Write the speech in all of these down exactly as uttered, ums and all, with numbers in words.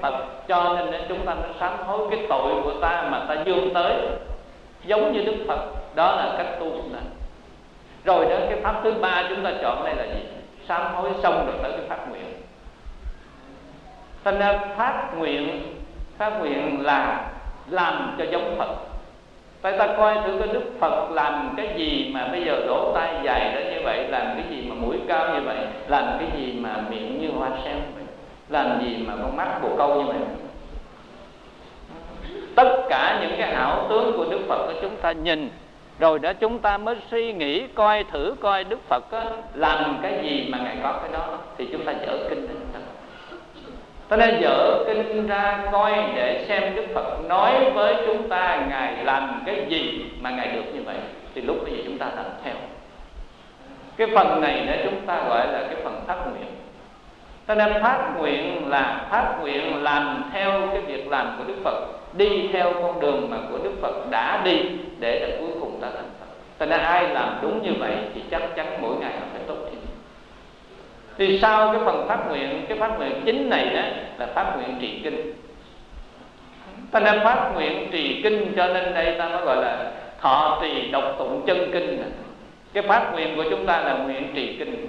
Phật, cho nên chúng ta mới sám hối cái tội của ta mà ta vươn tới giống như Đức Phật. Đó là cách tu của ta. Rồi đó, cái pháp thứ ba chúng ta chọn đây là gì? Sám hối xong rồi tới cái phát nguyện. Thành ra phát nguyện, phát nguyện là làm cho giống Phật. Tại ta coi thử cái Đức Phật làm cái gì mà bây giờ lỗ tai dài đó như vậy, làm cái gì mà mũi cao như vậy, làm cái gì mà miệng như hoa sen vậy, làm gì mà con mắt bồ câu như vậy. Tất cả những cái ảo tướng của Đức Phật đó chúng ta nhìn, rồi đó chúng ta mới suy nghĩ coi thử coi Đức Phật đó, làm cái gì mà Ngài có cái đó, thì chúng ta dở kinh ra. Cho nên dở kinh ra coi để xem Đức Phật nói với chúng ta Ngài làm cái gì mà Ngài được như vậy, thì lúc bây giờ chúng ta làm theo. Cái phần này đó chúng ta gọi là cái phần phát nguyện. Cho nên phát nguyện là phát nguyện làm theo cái việc làm của Đức Phật, đi theo con đường mà của Đức Phật đã đi, để đến cuối cùng ta thành Phật. Cho nên ai làm đúng như vậy thì chắc chắn mỗi ngày họ phải tốt thêm. Thì sau cái phần phát nguyện, cái phát nguyện chính này đó là phát nguyện trì kinh. Ta nên phát nguyện trì kinh, cho nên đây ta mới gọi là thọ trì đọc tụng chân kinh. Cái phát nguyện của chúng ta là nguyện trì kinh.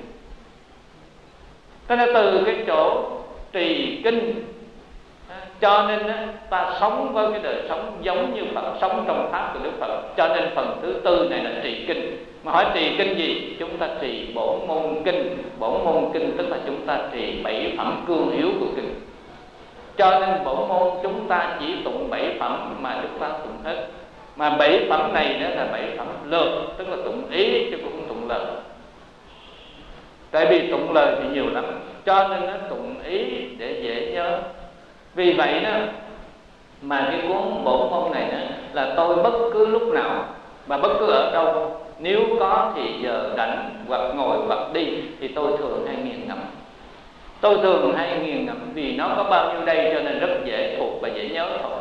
Cho nên từ cái chỗ trì kinh, cho nên ta sống với cái đời sống giống như Phật, sống trong pháp của Đức Phật. Cho nên phần thứ tư này là trì kinh. Mà hỏi trì kinh gì? Chúng ta trì bổn môn kinh. Bổn môn kinh tức là chúng ta trì bảy phẩm cương yếu của kinh. Cho nên bổn môn chúng ta chỉ tụng bảy phẩm mà Đức Phật tụng hết. Mà bảy phẩm này đó là bảy phẩm lược, tức là tụng ý chứ cũng không tụng lời. Tại vì tụng lời thì nhiều lắm, cho nên nó tụng ý để dễ nhớ. Vì vậy đó mà cái cuốn bổn môn này đó là tôi bất cứ lúc nào và bất cứ ở đâu, nếu có thì giờ rảnh hoặc ngồi hoặc đi, thì tôi thường hay nghiền ngẫm. Tôi thường hay nghiền ngẫm vì nó có bao nhiêu đây cho nên rất dễ thuộc và dễ nhớ thôi.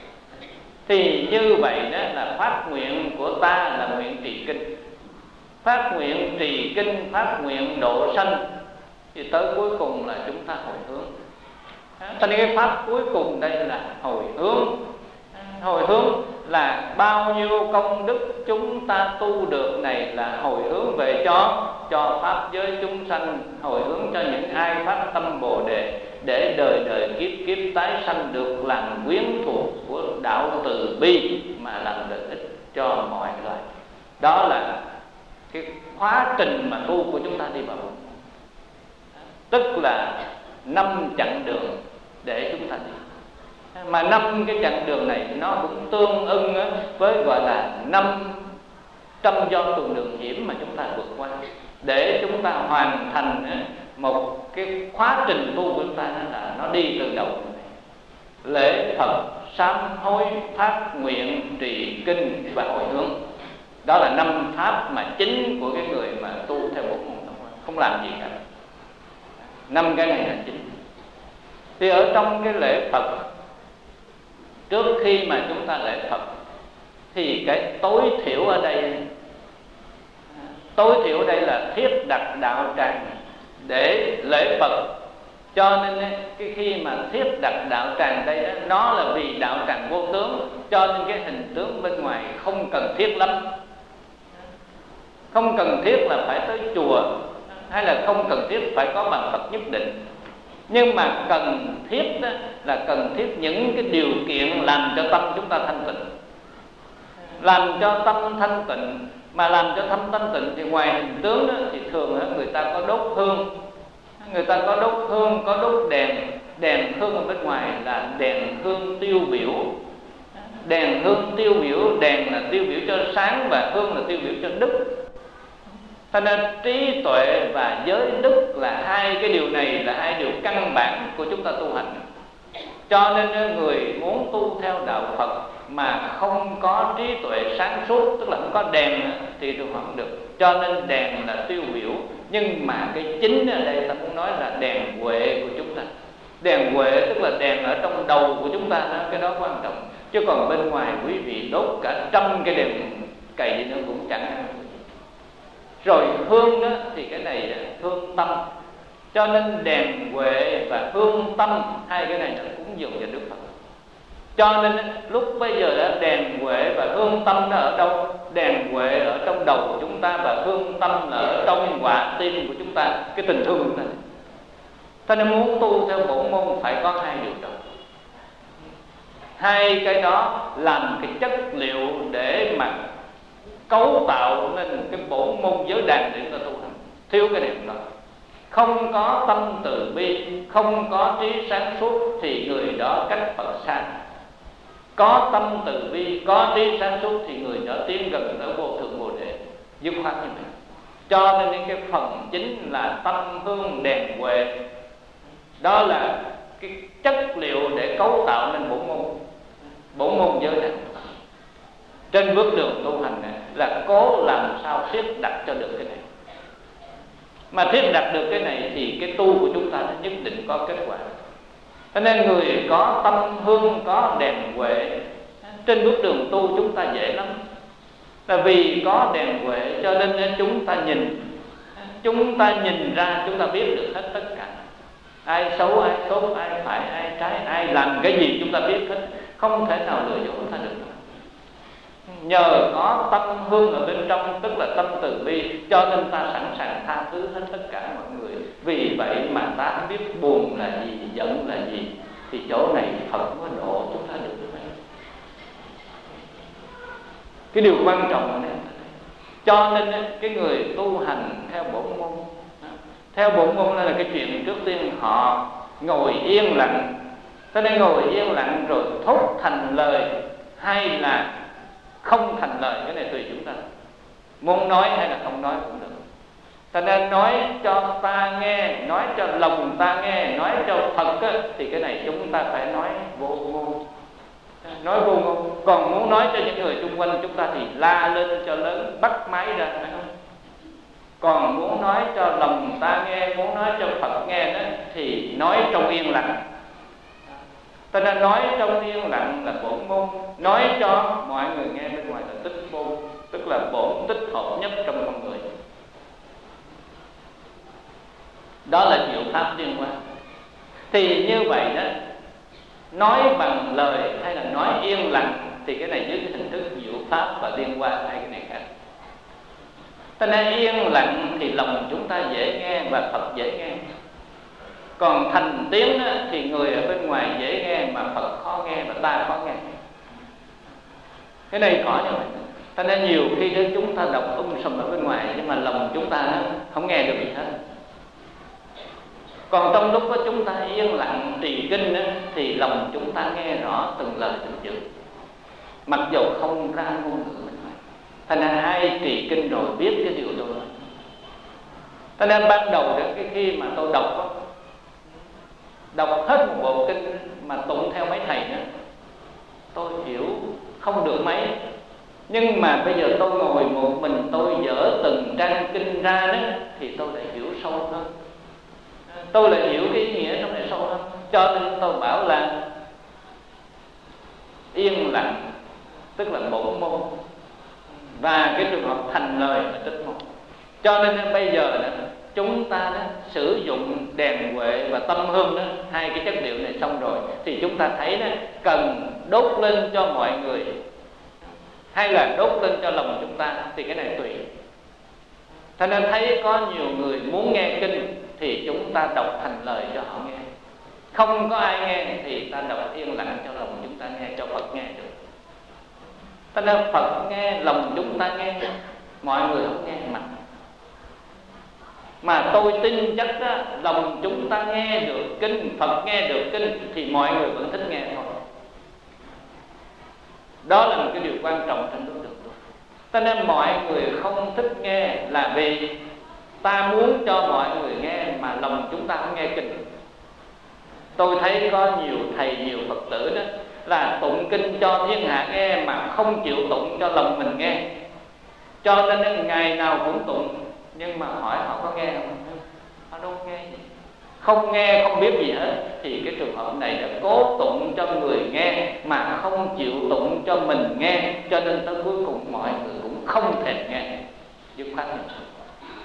Thì như vậy đó là phát nguyện của ta là nguyện trì kinh. Phát nguyện trì kinh, phát nguyện độ sanh, thì tới cuối cùng là chúng ta hồi hướng. Cho nên cái pháp cuối cùng đây là hồi hướng. Hồi hướng là bao nhiêu công đức chúng ta tu được này là hồi hướng về cho cho pháp giới chúng sanh, hồi hướng cho những ai phát tâm Bồ Đề, để đời đời kiếp kiếp tái sanh được làm quyến thuộc của đạo từ bi mà làm lợi ích cho mọi người. Đó là cái quá trình mà tu của chúng ta đi vào, tức là năm chặng đường để chúng ta đi. Mà năm cái chặng đường này nó cũng tương ưng với gọi là năm trăm do tuần đường hiểm mà chúng ta vượt qua, để chúng ta hoàn thành một cái quá trình tu của chúng ta là nó đi từ đầu lễ Phật, sám hối, phát nguyện, trì kinh và hồi hướng. Đó là năm pháp mà chính của cái người mà tu theo bộ môn, không làm gì cả. Năm cái này là chính. Thì ở trong cái lễ Phật, trước khi mà chúng ta lễ Phật, thì cái tối thiểu ở đây, tối thiểu ở đây là thiết đặt đạo tràng để lễ Phật. Cho nên cái khi mà thiết đặt đạo tràng đây đó, nó là vì đạo tràng vô tướng, cho nên cái hình tướng bên ngoài không cần thiết lắm. Không cần thiết là phải tới chùa, hay là không cần thiết phải có bằng Phật nhất định. Nhưng mà cần thiết đó là cần thiết những cái điều kiện làm cho tâm chúng ta thanh tịnh. Làm cho tâm thanh tịnh, mà làm cho tâm thanh tịnh thì ngoài hình tướng đó, thì thường người ta có đốt hương. Người ta có đốt hương, có đốt đèn. Đèn hương ở bên ngoài là đèn hương tiêu biểu. Đèn hương tiêu biểu, đèn là tiêu biểu cho sáng và hương là tiêu biểu cho đức. Cho nên trí tuệ và giới đức là hai cái điều này là hai điều căn bản của chúng ta tu hành. Cho nên người muốn tu theo đạo Phật mà không có trí tuệ sáng suốt, tức là không có đèn thì tu không được. Cho nên đèn là tiêu biểu, nhưng mà cái chính ở đây ta muốn nói là đèn huệ của chúng ta. Đèn huệ tức là đèn ở trong đầu của chúng ta đó, cái đó quan trọng. Chứ còn bên ngoài quý vị đốt cả trăm cái đèn cày nữa cũng chẳng. Rồi hương đó thì cái này là hương tâm. Cho nên đèn huệ và hương tâm, hai cái này là cúng dường cho Đức Phật. Cho nên lúc bây giờ đó, đèn huệ và hương tâm nó ở đâu? Đèn huệ ở trong đầu của chúng ta và hương tâm là ở trong quả tim của chúng ta, cái tình thương của chúng ta. Cho nên muốn tu theo bổn môn phải có hai điều đó. Hai cái đó làm cái chất liệu để mà cấu tạo nên cái bổn môn giới đàn để chúng ta tu hành. Thiếu cái điểm đó, không có tâm từ bi, không có trí sáng suốt thì người đó cách Phật xa. Có tâm từ bi, có trí sáng suốt thì người đó tiến gần tới vô thượng bồ đề, dứt khoát như vậy. Cho nên cái phần chính là tâm hương đèn huệ, đó là cái chất liệu để cấu tạo nên bổn môn, bổn môn giới đàn. Trên bước đường tu hành này là cố làm sao thiết đặt cho được cái này. Mà thiết đặt được cái này thì cái tu của chúng ta nhất định có kết quả. Cho nên người có tâm hương, có đèn huệ, trên bước đường tu chúng ta dễ lắm. Là vì có đèn huệ cho nên chúng ta nhìn, chúng ta nhìn ra, chúng ta biết được hết tất cả. Ai xấu, ai tốt, ai phải, ai trái, ai làm cái gì chúng ta biết hết, không thể nào lừa dối ta được. Nhờ có tâm hương ở bên trong, tức là tâm từ bi, cho nên ta sẵn sàng tha thứ hết tất cả mọi người. Vì vậy mà ta biết buồn là gì, giận là gì, thì chỗ này Phật mới độ chúng ta được. Cái điều quan trọng này, cho nên cái người tu hành theo bổn môn, theo bổn môn là cái chuyện trước tiên họ ngồi yên lặng. Cho nên ngồi yên lặng rồi thốt thành lời hay là không thành lời, cái này tùy chúng ta, muốn nói hay là không nói cũng được. Cho nên nói cho ta nghe, nói cho lòng ta nghe, nói cho Phật á, thì cái này chúng ta phải nói vô ngôn, nói vô ngôn. Còn muốn nói cho những người xung quanh chúng ta thì la lên cho lớn, bắt máy ra, phải không? Còn muốn nói cho lòng ta nghe, muốn nói cho Phật nghe đó, thì nói trong yên lặng. Cho nên nói trong yên lặng là bổn môn, nói cho mọi người nghe bên ngoài là tích môn, tức là bổn tích hợp nhất trong con người. Đó là diệu pháp liên quan. Thì như vậy đó, nói bằng lời hay là nói yên lặng thì cái này dưới cái hình thức diệu pháp và liên quan, hai cái này khác. Cho nên yên lặng thì lòng chúng ta dễ nghe và Phật dễ nghe. Còn thành tiếng thì người ở bên ngoài dễ nghe mà Phật khó nghe và ta khó nghe. Cái này có như vậy. Cho nên nhiều khi đó chúng ta đọc um sùm ở bên ngoài, nhưng mà lòng chúng ta không nghe được gì hết. Còn trong lúc đó chúng ta yên lặng trì kinh đó, thì lòng chúng ta nghe rõ từng lời từng chữ, mặc dù không ra ngôn ngữ bên ngoài. Thành ra ai trì kinh rồi biết cái điều đó. Cho nên ban đầu đó, cái khi mà tôi đọc đó, đọc hết một bộ kinh mà tụng theo mấy thầy nữa, tôi hiểu không được mấy. Nhưng mà bây giờ tôi ngồi một mình, tôi dở từng trang kinh ra đó, thì tôi lại hiểu sâu hơn, tôi lại hiểu cái ý nghĩa trong này sâu hơn. Cho nên tôi bảo là yên lặng tức là bổn môn, và cái trường hợp thành lời là tích môn. Cho nên bây giờ đó, chúng ta đó, sử dụng đèn huệ và tâm hương đó, hai cái chất liệu này xong rồi, thì chúng ta thấy đó, cần đốt lên cho mọi người hay là đốt lên cho lòng chúng ta, thì cái này tùy. Cho nên thấy có nhiều người muốn nghe kinh thì chúng ta đọc thành lời cho họ nghe. Không có ai nghe thì ta đọc yên lặng cho lòng chúng ta nghe, cho Phật nghe được. Cho nên Phật nghe, lòng chúng ta nghe, mọi người không nghe mặt. Mà tôi tin chắc đó, lòng chúng ta nghe được kinh, Phật nghe được kinh, thì mọi người vẫn thích nghe thôi. Đó là một cái điều quan trọng trong đối tượng. Cho nên mọi người không thích nghe là vì ta muốn cho mọi người nghe mà lòng chúng ta không nghe kinh. Tôi thấy có nhiều thầy, nhiều Phật tử đó là tụng kinh cho thiên hạ nghe mà không chịu tụng cho lòng mình nghe. Cho nên ngày nào cũng tụng, nhưng mà hỏi họ có nghe không? Họ đâu nghe gì. Không nghe, không biết gì hết. Thì cái trường hợp này đã cố tụng cho người nghe mà không chịu tụng cho mình nghe. Cho nên tới cuối cùng mọi người cũng không thể nghe. Dứt khoát.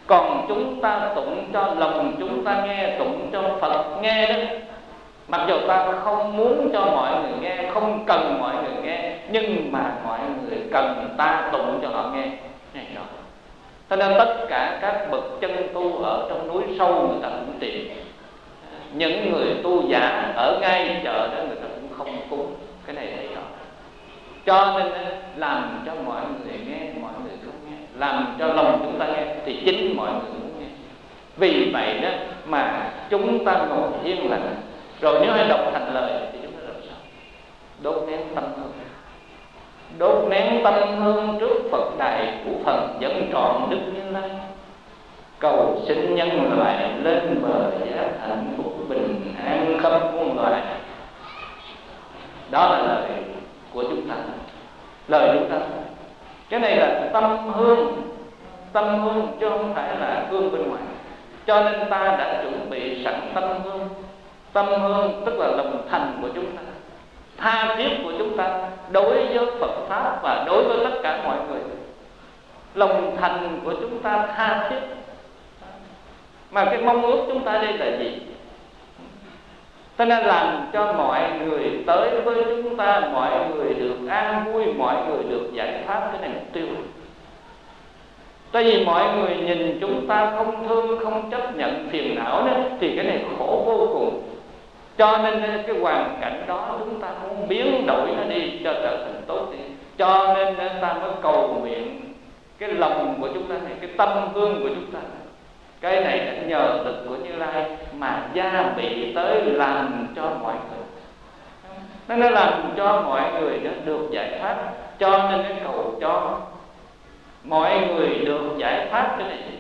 Còn chúng ta tụng cho lòng chúng ta nghe, tụng cho Phật nghe đó, mặc dù ta không muốn cho mọi người nghe, không cần mọi người nghe, nhưng mà mọi người cần ta tụng cho họ nghe này đó. Cho nên tất cả các bậc chân tu ở trong núi sâu người ta cũng tìm, những người tu giả ở ngay chợ đó người ta cũng không cúng cái này thấy rõ. Cho nên làm cho mọi người nghe, mọi người không nghe, làm cho lòng chúng ta nghe thì chính mọi người muốn nghe. Vì vậy đó mà chúng ta ngồi yên lặng, rồi nếu ai đọc thành lời thì chúng ta làm sao? Đốt nén tâm hương, đốt nén tâm hương trước Phật đài của Thần Dân Trọn Đức Như Lai, cầu xin nhân loại lên bờ giác hạnh phúc bình an khắp muôn loài. Đó là lời của chúng ta, lời chúng ta. Cái này là tâm hương, tâm hương chứ không phải là hương bên ngoài. Cho nên ta đã chuẩn bị sẵn tâm hương. Tâm hương tức là lòng thành của chúng ta, tha thiết của chúng ta đối với Phật Pháp và đối với tất cả mọi người. Lòng thành của chúng ta tha thiết. Mà cái mong ước chúng ta đây là gì? Cho nên làm cho mọi người tới với chúng ta, mọi người được an vui, mọi người được giải thoát. Cái này mục tiêu. Tại vì mọi người nhìn chúng ta không thương, không chấp nhận phiền não đó, thì cái này khổ vô cùng. Cho nên cái hoàn cảnh đó chúng ta muốn biến đổi nó đi cho trở thành tốt đi. Cho nên ta mới cầu nguyện cái lòng của chúng ta này, cái tâm hương của chúng ta. Cái này đã nhờ lực của Như Lai mà gia bị tới làm cho mọi người, nó làm cho mọi người đó được giải thoát. Cho nên cái cầu cho mọi người được giải thoát cái này.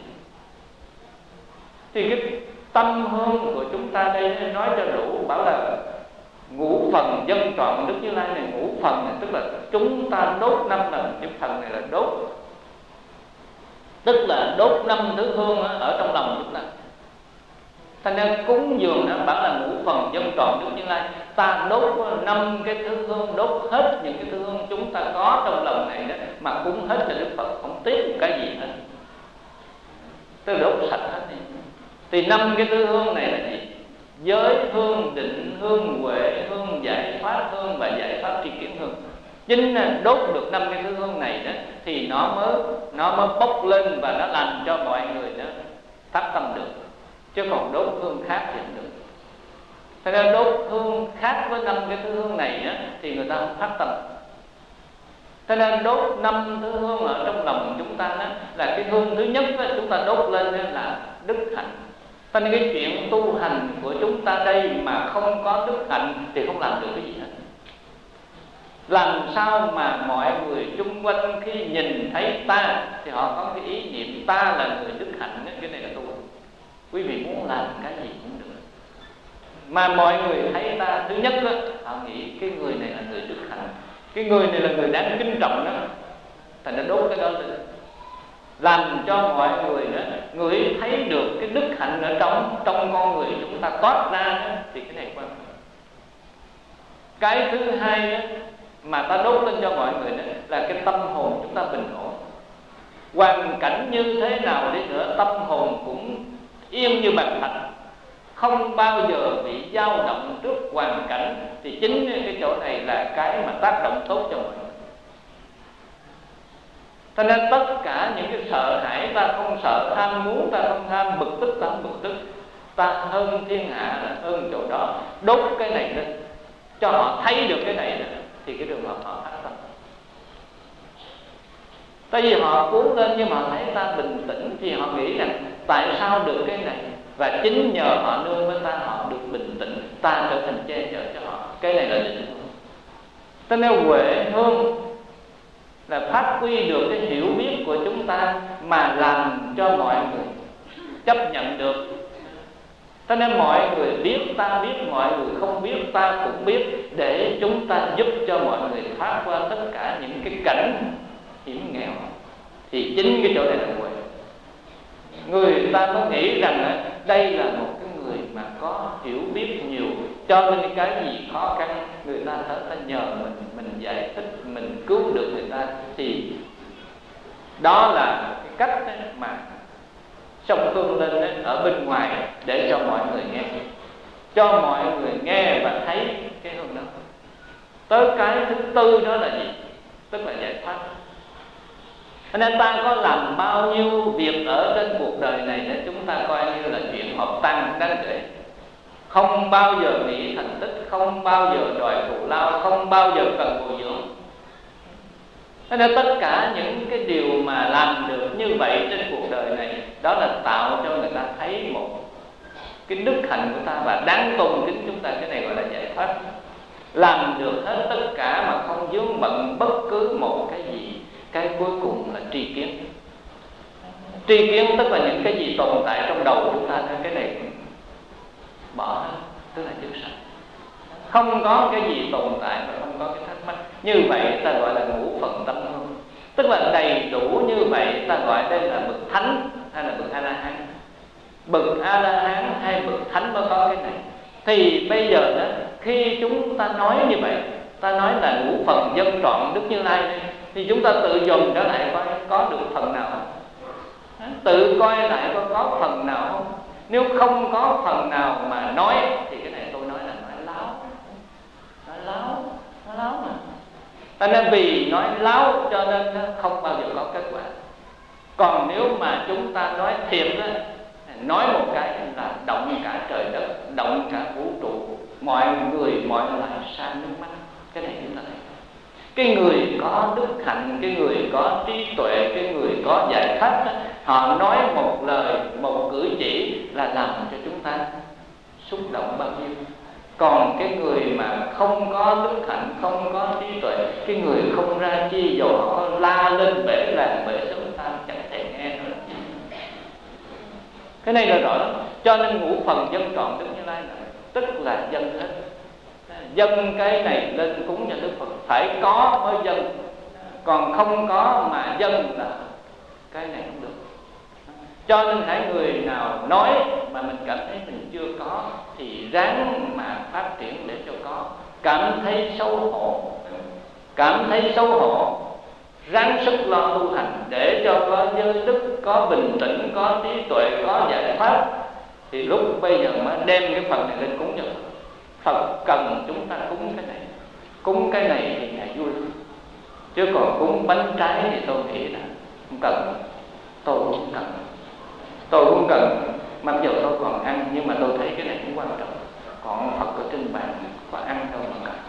Thì cái tâm hương của chúng ta đây nói cho đủ, bảo là ngũ phần Dân Trọn Đức Như Lai này, ngũ phần này tức là chúng ta đốt năm lần. Cái phần này là đốt, tức là đốt năm thứ hương ở trong lòng chúng ta. Thành ra cúng dường nó bảo là ngũ phần Dân Trọn Đức Như Lai. Ta đốt năm cái thứ hương, đốt hết những cái thứ hương chúng ta có trong lòng này đó, mà cúng hết cho Đức Phật, không tiếc một cái gì hết. Tôi đốt sạch hết đi. Thì năm cái thứ hương này là gì? Giới hương, định hương, huệ hương, giải thoát hương và giải pháp tri kiến hương. Chính đốt được năm cái thứ hương này đó thì nó mới nó mới bốc lên và nó làm cho mọi người đó phát tâm được. Chứ còn đốt hương khác thì không được. Thế nên đốt hương khác với năm cái thứ hương này đó, thì người ta không phát tâm. Thế nên đốt năm thứ hương ở trong lòng chúng ta đó, là cái hương thứ nhất đó, chúng ta đốt lên là đức hạnh. Thế nên cái chuyện tu hành của chúng ta đây mà không có đức hạnh thì không làm được cái gì hết. Làm sao mà mọi người chung quanh khi nhìn thấy ta thì họ có cái ý niệm ta là người đức hạnh đó. Cái này là tu. Quý vị muốn làm cái gì cũng được, mà mọi người thấy ta, thứ nhất đó, họ nghĩ cái người này là người đức hạnh, cái người này là người đáng kính trọng đó. Thành ra đốt cái đó lên, làm cho mọi người đó, người thấy được cái đức hạnh ở trong trong con người chúng ta toát ra đó, thì cái này quan trọng. Cái thứ hai đó, mà ta đốt lên cho mọi người đó, là cái tâm hồn chúng ta bình ổn. Hoàn cảnh như thế nào đi nữa, tâm hồn cũng yên như bàn thạch, không bao giờ bị dao động trước hoàn cảnh. Thì chính cái chỗ này là cái mà tác động tốt cho mọi người. Cho nên tất cả những cái sợ hãi, ta không sợ, tham muốn ta không tham, bực tức ta không bực tức, ta hơn thiên hạ là hơn chỗ đó. Đốt cái này lên cho họ thấy được cái này nữa, thì cái đường hợp họ phát tâm. Tại vì họ cuốn lên nhưng mà họ thấy ta bình tĩnh thì họ nghĩ rằng tại sao được cái này, và chính nhờ họ nương với ta họ được bình tĩnh, ta trở thành che chở cho họ. Cái này là định hương. Cho nên huệ hương là phát huy được cái hiểu biết của chúng ta mà làm cho mọi người chấp nhận được. Cho nên mọi người biết ta biết, mọi người không biết ta cũng biết, để chúng ta giúp cho mọi người thoát qua tất cả những cái cảnh hiểm nghèo. Thì chính cái chỗ này là huệ. Người ta mới nghĩ rằng đây là một cái người mà có hiểu biết nhiều, cho nên cái gì khó khăn người ta tới ta nhờ mình, mình giải thích, mình cứu được người ta. Thì đó là cái cách mà sông Hương lên đó, ở bên ngoài để cho mọi người nghe, cho mọi người nghe và thấy cái hương đó. Tới cái thứ tư đó là gì? Tức là giải thoát. Cho nên ta có làm bao nhiêu việc ở trên cuộc đời này để chúng ta coi như là chuyện hợp tăng đáng kể, không bao giờ nghĩ thành tích, không bao giờ đòi thù lao, không bao giờ cần bồi dưỡng. Cho nên tất cả những cái điều mà làm được như vậy trên cuộc đời này, đó là tạo cho người ta thấy một cái đức hạnh của ta và đáng tôn kính chúng ta. Cái này gọi là giải thoát. Làm được hết tất cả mà không vướng bận bất cứ một cái gì. Cái cuối cùng là tri kiến. Tri kiến tức là những cái gì tồn tại trong đầu chúng ta, cái này bỏ hết, tức là dứt sạch. Không có cái gì tồn tại mà không có cái thắc mắc. Như vậy ta gọi là ngũ phần tâm hương. Tức là đầy đủ như vậy, ta gọi đây là bậc thánh hay là bậc A-la-hán. Bậc A-la-hán hay bậc thánh mới có cái này. Thì bây giờ đó, khi chúng ta nói như vậy, ta nói là ngũ phần dân trọn Đức Như Lai đây, thì chúng ta tự dồn trở lại coi có được phần nào không? Tự coi lại coi có phần nào không? Nếu không có phần nào mà nói thì cái này tôi nói là nói láo. Nói láo, nói láo mà. Cho nên vì nói láo cho nên không bao giờ có kết quả. Còn nếu mà chúng ta nói thiệt đó, nói một cái là động cả trời đất, động cả vũ trụ, mọi người mọi loài sa nước mắt. Cái này chúng ta thấy. Cái người có đức hạnh, cái người có trí tuệ, cái người có giải thoát, họ nói một lời, một cử chỉ là làm cho chúng ta xúc động bao nhiêu. Còn cái người mà không có đức hạnh, không có trí tuệ, cái người không ra chi dầu họ la lên bể làng bể xóm ta chẳng thể nghe nữa. Cái này là rõ lắm. Cho nên ngũ phần dân trọn Đức Như Lai là tức là dân hết. Dân cái này lên cúng cho Đức Phật, phải có mới dân. Còn không có mà dân là cái này không được. Cho nên hãy người nào nói mà mình cảm thấy mình chưa có thì ráng mà phát triển để cho có. Cảm thấy xấu hổ, cảm thấy xấu hổ, ráng sức lo tu hành để cho có giới đức, có bình tĩnh, có trí tuệ, có giải thoát. Thì lúc bây giờ mới đem cái phần này lên cúng cho Phật. Phật cần chúng ta cúng cái này. Cúng cái này thì Ngài vui lắm. Chứ còn cúng bánh trái thì tôi nghĩ là không cần. Tôi cũng không cần. Tôi cũng cần. Mặc dù tôi còn ăn, nhưng mà tôi thấy cái này cũng quan trọng. Còn Phật ở trên bàn có ăn đâu mà cần.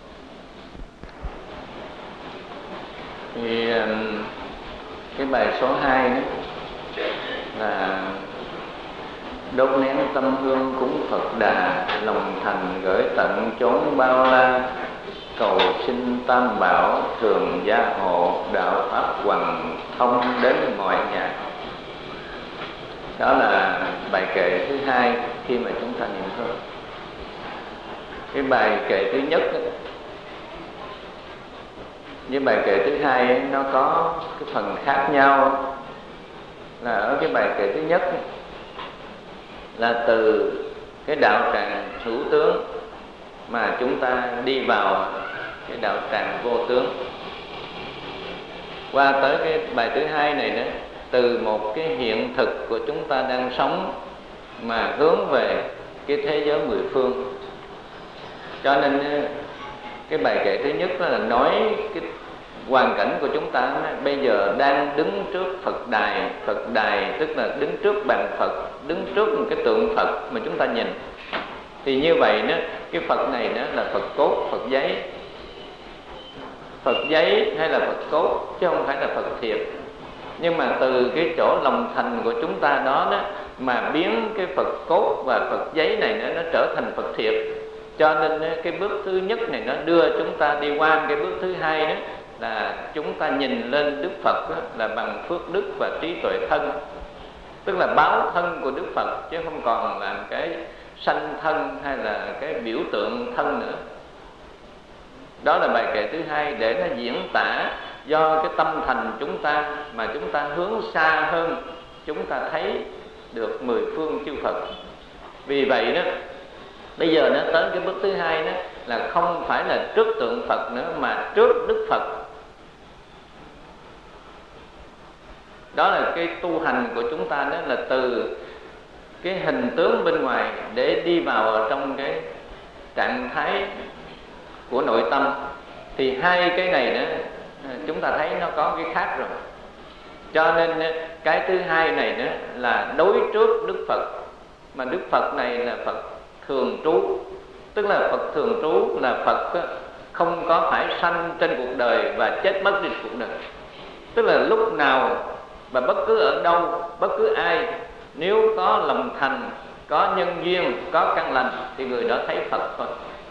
Thì cái bài số hai đó là đốt nén tâm hương cúng Phật Đà, lòng thành gửi tận chốn bao la, cầu xin Tam Bảo thường gia hộ, đạo pháp hoằng thông đến mọi nhà. Đó là bài kệ thứ hai khi mà chúng ta niệm hương. Cái bài kệ thứ nhất đó, với bài kệ thứ hai ấy, nó có cái phần khác nhau. Là ở cái bài kệ thứ nhất ấy, là từ cái đạo tràng hữu tướng mà chúng ta đi vào cái đạo tràng vô tướng. Qua tới cái bài thứ hai này đó, từ một cái hiện thực của chúng ta đang sống mà hướng về cái thế giới mười phương. Cho nên cái bài kệ thứ nhất là nói cái hoàn cảnh của chúng ta bây giờ đang đứng trước Phật đài. Phật đài tức là đứng trước bàn Phật, đứng trước một cái tượng Phật mà chúng ta nhìn. Thì như vậy đó, cái Phật này đó là Phật cốt, Phật giấy. Phật giấy hay là Phật cốt chứ không phải là Phật thiệt. Nhưng mà từ cái chỗ lòng thành của chúng ta đó đó mà biến cái Phật cốt và Phật giấy này nó, nó trở thành Phật thiệt. Cho nên cái bước thứ nhất này nó đưa chúng ta đi qua cái bước thứ hai đó là chúng ta nhìn lên Đức Phật đó, là bằng phước đức và trí tuệ thân. Tức là báo thân của Đức Phật chứ không còn là cái sanh thân hay là cái biểu tượng thân nữa. Đó là bài kệ thứ hai để nó diễn tả do cái tâm thành chúng ta mà chúng ta hướng xa hơn, chúng ta thấy được mười phương chư Phật. Vì vậy đó, bây giờ nó tới cái bước thứ hai đó là không phải là trước tượng Phật nữa mà trước Đức Phật. Đó là cái tu hành của chúng ta, đó là từ cái hình tướng bên ngoài để đi vào ở trong cái trạng thái của nội tâm. Thì hai cái này đó chúng ta thấy nó có cái khác rồi. Cho nên cái thứ hai này đó là đối trước Đức Phật. Mà Đức Phật này là Phật thường trú, tức là Phật thường trú là Phật không có phải sanh trên cuộc đời và chết mất trên cuộc đời. Tức là lúc nào và bất cứ ở đâu, bất cứ ai, nếu có lòng thành, có nhân duyên, có căn lành thì người đó thấy Phật thôi.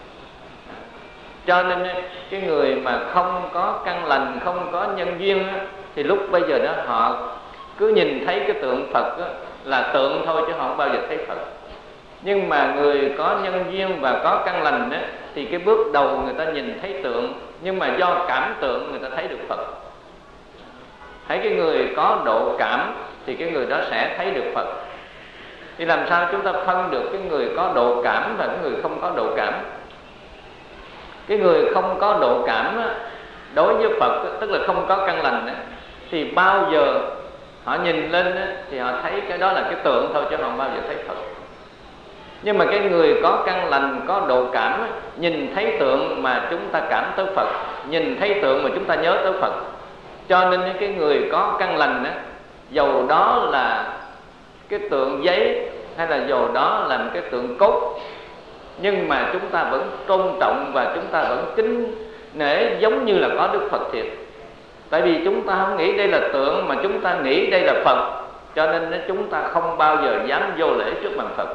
Cho nên cái người mà không có căn lành, không có nhân duyên thì lúc bây giờ đó họ cứ nhìn thấy cái tượng Phật là tượng thôi, chứ họ không bao giờ thấy Phật. Nhưng mà người có nhân duyên và có căn lành đó, thì cái bước đầu người ta nhìn thấy tượng, nhưng mà do cảm tượng người ta thấy được Phật. Hãy cái người có độ cảm thì cái người đó sẽ thấy được Phật. Thì làm sao chúng ta phân được cái người có độ cảm và cái người không có độ cảm? Cái người không có độ cảm đối với Phật, tức là không có căn lành, thì bao giờ họ nhìn lên thì họ thấy cái đó là cái tượng thôi, chứ họ không bao giờ thấy Phật. Nhưng mà cái người có căn lành, có độ cảm, nhìn thấy tượng mà chúng ta cảm tới Phật, nhìn thấy tượng mà chúng ta nhớ tới Phật. Cho nên cái người có căn lành á, dầu đó là cái tượng giấy hay là dầu đó là một cái tượng cốt, nhưng mà chúng ta vẫn tôn trọng và chúng ta vẫn kính nể giống như là có Đức Phật thiệt. Tại vì chúng ta không nghĩ đây là tượng mà chúng ta nghĩ đây là Phật, cho nên chúng ta không bao giờ dám vô lễ trước mặt Phật.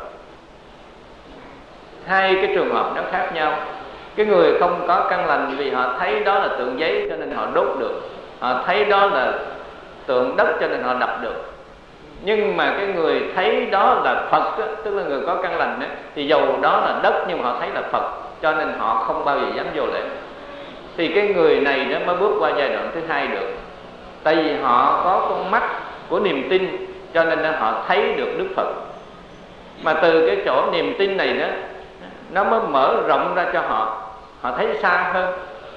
Hai cái trường hợp nó khác nhau. Cái người không có căn lành vì họ thấy đó là tượng giấy cho nên họ đốt được, họ thấy đó là tượng đất cho nên họ đập được. Nhưng mà cái người thấy đó là Phật á, tức là người có căn lành á, thì dầu đó là đất nhưng mà họ thấy là Phật, cho nên họ không bao giờ dám vô lễ. Thì cái người này đó mới bước qua giai đoạn thứ hai được. Tại vì họ có con mắt của niềm tin, cho nên họ thấy được Đức Phật. Mà từ cái chỗ niềm tin này đó, nó mới mở rộng ra cho họ, họ thấy xa hơn.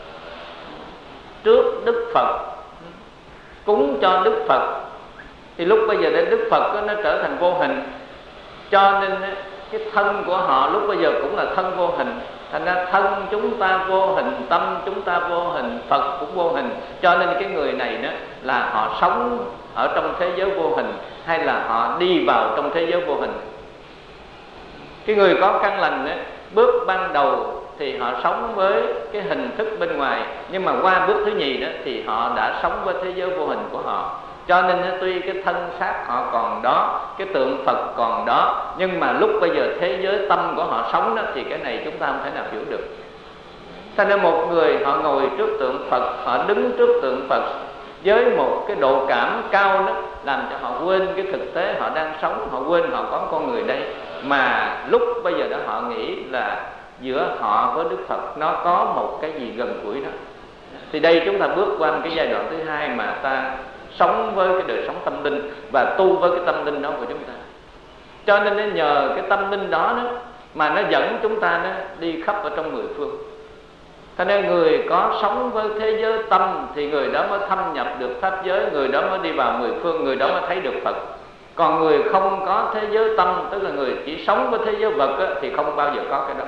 Trước Đức Phật, cúng cho Đức Phật, thì lúc bây giờ đến Đức Phật đó, nó trở thành vô hình. Cho nên cái thân của họ lúc bây giờ cũng là thân vô hình. Thành ra thân chúng ta vô hình, tâm chúng ta vô hình, Phật cũng vô hình. Cho nên cái người này đó là họ sống ở trong thế giới vô hình, hay là họ đi vào trong thế giới vô hình. Cái người có căn lành đó, bước ban đầu thì họ sống với cái hình thức bên ngoài, nhưng mà qua bước thứ nhì đó thì họ đã sống với thế giới vô hình của họ. Cho nên tuy cái thân xác họ còn đó, cái tượng Phật còn đó, nhưng mà lúc bây giờ thế giới tâm của họ sống đó, thì cái này chúng ta không thể nào hiểu được. Cho nên một người họ ngồi trước tượng Phật, họ đứng trước tượng Phật với một cái độ cảm cao đó, làm cho họ quên cái thực tế họ đang sống, họ quên họ có con người đây. Mà lúc bây giờ đó họ nghĩ là giữa họ với Đức Phật nó có một cái gì gần gũi đó. Thì đây chúng ta bước qua cái giai đoạn thứ hai mà ta sống với cái đời sống tâm linh và tu với cái tâm linh đó của chúng ta. Cho nên nó nhờ cái tâm linh đó, đó mà nó dẫn chúng ta đó đi khắp ở trong mười phương. Cho nên người có sống với thế giới tâm thì người đó mới thâm nhập được pháp giới, người đó mới đi vào mười phương, người đó mới thấy được Phật. Còn người không có thế giới tâm, tức là người chỉ sống với thế giới vật á, thì không bao giờ có cái đó.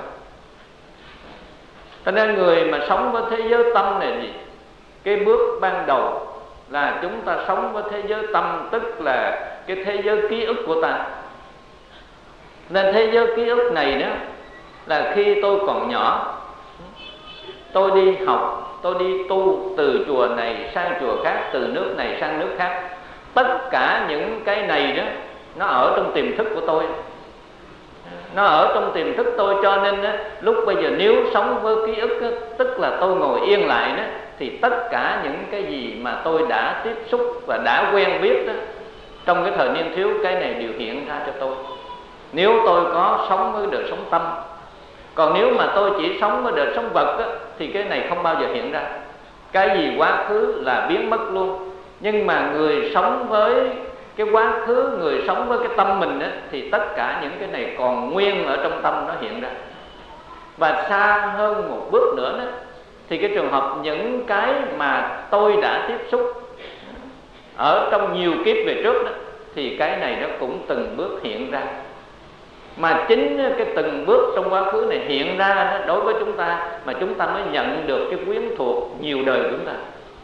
Cho nên người mà sống với thế giới tâm này gì? Cái bước ban đầu là chúng ta sống với thế giới tâm, tức là cái thế giới ký ức của ta. Nên thế giới ký ức này đó là khi tôi còn nhỏ, tôi đi học, tôi đi tu từ chùa này sang chùa khác, từ nước này sang nước khác. Tất cả những cái này đó nó ở trong tiềm thức của tôi, nó ở trong tiềm thức tôi. Cho nên đó, lúc bây giờ nếu sống với ký ức đó, tức là tôi ngồi yên lại đó, thì tất cả những cái gì mà tôi đã tiếp xúc và đã quen biết đó, trong cái thời niên thiếu, cái này đều hiện ra cho tôi. Nếu tôi có sống với đời sống tâm. Còn nếu mà tôi chỉ sống với đời sống vật đó, thì cái này không bao giờ hiện ra. Cái gì quá khứ là biến mất luôn. Nhưng mà người sống với cái quá khứ, người sống với cái tâm mình đó, thì tất cả những cái này còn nguyên ở trong tâm nó hiện ra. Và xa hơn một bước nữa đó, thì cái trường hợp những cái mà tôi đã tiếp xúc ở trong nhiều kiếp về trước đó, thì cái này nó cũng từng bước hiện ra. Mà chính cái từng bước trong quá khứ này hiện ra đó, đối với chúng ta mà chúng ta mới nhận được cái quyến thuộc nhiều đời của chúng ta.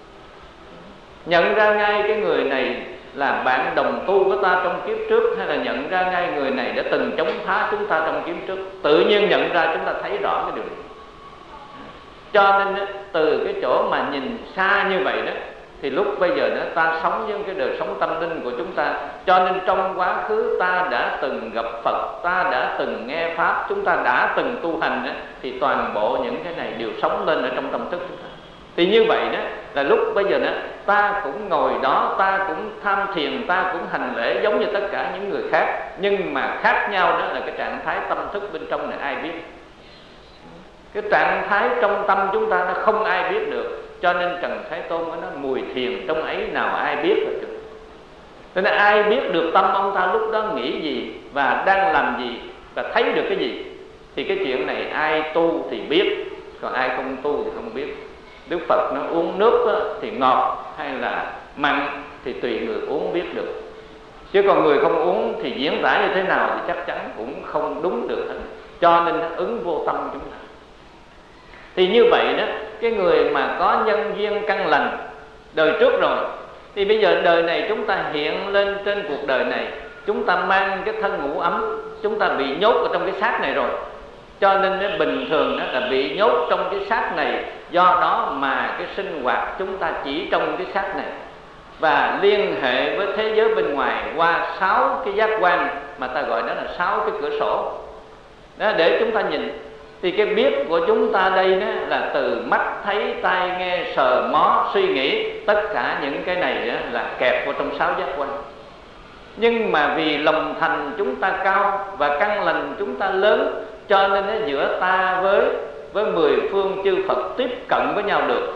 Nhận ra ngay cái người này là bạn đồng tu của ta trong kiếp trước, hay là nhận ra ngay người này đã từng chống phá chúng ta trong kiếp trước. Tự nhiên nhận ra chúng ta thấy rõ cái điều này. Cho nên từ cái chỗ mà nhìn xa như vậy đó, thì lúc bây giờ đó ta sống với cái đời sống tâm linh của chúng ta. Cho nên trong quá khứ ta đã từng gặp Phật, ta đã từng nghe Pháp, chúng ta đã từng tu hành đó, thì toàn bộ những cái này đều sống lên ở trong tâm thức chúng ta. Thì như vậy đó là lúc bây giờ đó ta cũng ngồi đó, ta cũng tham thiền, ta cũng hành lễ giống như tất cả những người khác. Nhưng mà khác nhau đó là cái trạng thái tâm thức bên trong này ai biết. Cái trạng thái trong tâm chúng ta nó không ai biết được. Cho nên Trần Thái Tôn mới nói mùi thiền trong ấy nào ai biết được. Cho nên ai biết được tâm ông ta lúc đó nghĩ gì và đang làm gì và thấy được cái gì, thì cái chuyện này ai tu thì biết, còn ai không tu thì không biết. Đức Phật nó uống nước thì ngọt hay là mặn thì tùy người uống biết được. Chứ còn người không uống thì diễn tả như thế nào thì chắc chắn cũng không đúng được hết. Cho nên nó ứng vô tâm chúng ta. Thì như vậy đó, cái người mà có nhân duyên căn lành đời trước rồi, thì bây giờ đời này chúng ta hiện lên trên cuộc đời này, chúng ta mang cái thân ngủ ấm, chúng ta bị nhốt ở trong cái xác này rồi. Cho nên nó bình thường đó là bị nhốt trong cái xác này. Do đó mà cái sinh hoạt chúng ta chỉ trong cái xác này, và liên hệ với thế giới bên ngoài qua sáu cái giác quan, mà ta gọi đó là sáu cái cửa sổ đó, để chúng ta nhìn. Thì cái biết của chúng ta đây đó là từ mắt thấy, tai nghe, sờ mó, suy nghĩ. Tất cả những cái này đó là kẹp vào trong sáu giác quan. Nhưng mà vì lòng thành chúng ta cao và căn lành chúng ta lớn, cho nên đó, giữa ta với với mười phương chư Phật tiếp cận với nhau được.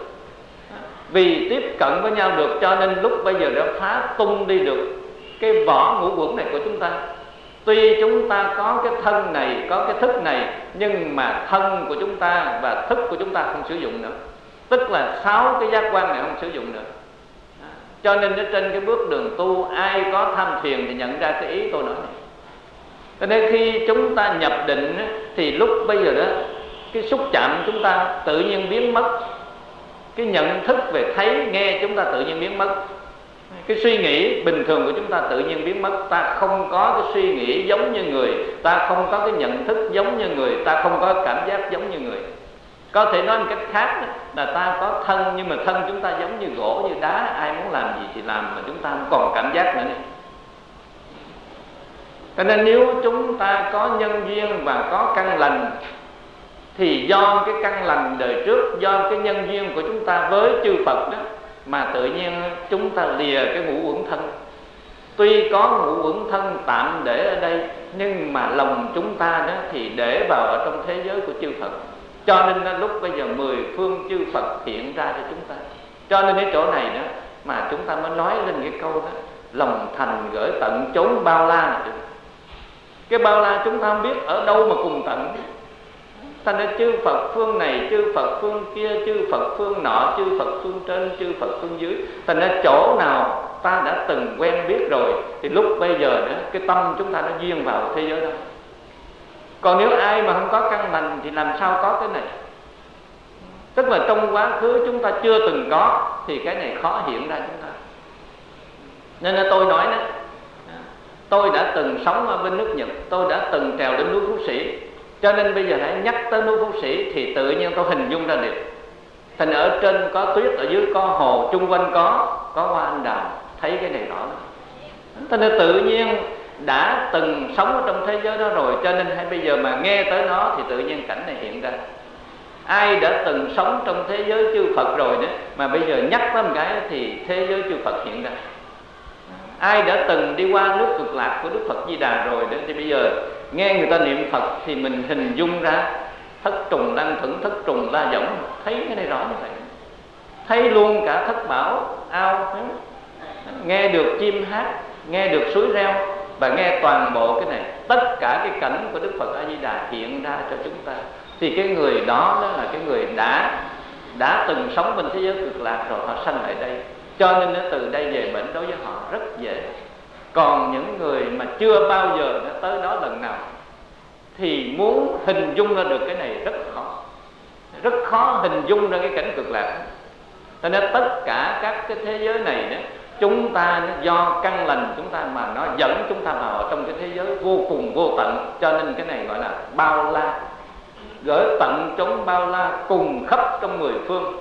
Vì tiếp cận với nhau được cho nên lúc bây giờ đã phá tung đi được cái vỏ ngũ uẩn này của chúng ta. Tuy chúng ta có cái thân này, có cái thức này, nhưng mà thân của chúng ta và thức của chúng ta không sử dụng nữa. Tức là sáu cái giác quan này không sử dụng nữa. Cho nên ở trên cái bước đường tu, ai có tham thiền thì nhận ra cái ý tôi nói này. Cho nên khi chúng ta nhập định thì lúc bây giờ đó, cái xúc chạm chúng ta tự nhiên biến mất. Cái nhận thức về thấy, nghe chúng ta tự nhiên biến mất. Cái suy nghĩ bình thường của chúng ta tự nhiên biến mất. Ta không có cái suy nghĩ giống như người, ta không có cái nhận thức giống như người, ta không có cảm giác giống như người. Có thể nói một cách khác là ta có thân, nhưng mà thân chúng ta giống như gỗ, như đá, ai muốn làm gì thì làm, mà chúng ta không còn cảm giác nữa. Cho nên nếu chúng ta có nhân duyên và có căn lành, thì do cái căn lành đời trước, do cái nhân duyên của chúng ta với chư Phật đó, mà tự nhiên chúng ta lìa cái ngũ uẩn thân. Tuy có ngũ uẩn thân tạm để ở đây, nhưng mà lòng chúng ta đó thì để vào ở trong thế giới của chư Phật. Cho nên lúc bây giờ mười phương chư Phật hiện ra cho chúng ta. Cho nên cái chỗ này đó mà chúng ta mới nói lên cái câu đó, lòng thành gửi tận chốn bao la này. Cái bao la chúng ta không biết ở đâu mà cùng tận. Thành ra chư Phật phương này, chư Phật phương kia, chư Phật phương nọ, chư Phật phương trên, chư Phật phương dưới. Thành ra chỗ nào ta đã từng quen biết rồi, thì lúc bây giờ đó, cái tâm chúng ta nó duyên vào thế giới đó. Còn nếu ai mà không có căn lành thì làm sao có cái này? Tức là trong quá khứ chúng ta chưa từng có, thì cái này khó hiện ra chúng ta. Nên là tôi nói đó, tôi đã từng sống ở bên nước Nhật, tôi đã từng trèo đến núi Phú Sĩ. Cho nên bây giờ hãy nhắc tới núi Phú Sĩ thì tự nhiên tôi hình dung ra được. Thành ở trên có tuyết, ở dưới có hồ, chung quanh có có hoa anh đào, thấy cái này rõ lắm. Thành ra tự nhiên đã từng sống ở trong thế giới đó rồi, cho nên hay bây giờ mà nghe tới nó thì tự nhiên cảnh này hiện ra. Ai đã từng sống trong thế giới chư Phật rồi đó, mà bây giờ nhắc tới một cái thì thế giới chư Phật hiện ra. Ai đã từng đi qua nước Cực Lạc của Đức Phật Di Đà rồi đó, thì bây giờ nghe người ta niệm Phật thì mình hình dung ra thất trùng lăng thưởng, thất trùng la võng, thấy cái này rõ như vậy. Thấy luôn cả thất bảo ao, nghe được chim hát, nghe được suối reo, và nghe toàn bộ cái này. Tất cả cái cảnh của Đức Phật A Di Đà hiện ra cho chúng ta. Thì cái người đó, đó là cái người đã đã từng sống bên thế giới Cực Lạc rồi, họ sanh lại đây. Cho nên từ đây về bệnh đối với họ rất dễ. Còn những người mà chưa bao giờ đã tới đó lần nào thì muốn hình dung ra được cái này rất khó. Rất khó hình dung ra cái cảnh cực lạc. Cho nên tất cả các cái thế giới này đó, chúng ta do căn lành chúng ta mà nó dẫn chúng ta vào trong cái thế giới vô cùng vô tận. Cho nên cái này gọi là bao la, gỡ tận chúng bao la cùng khắp trong mười phương.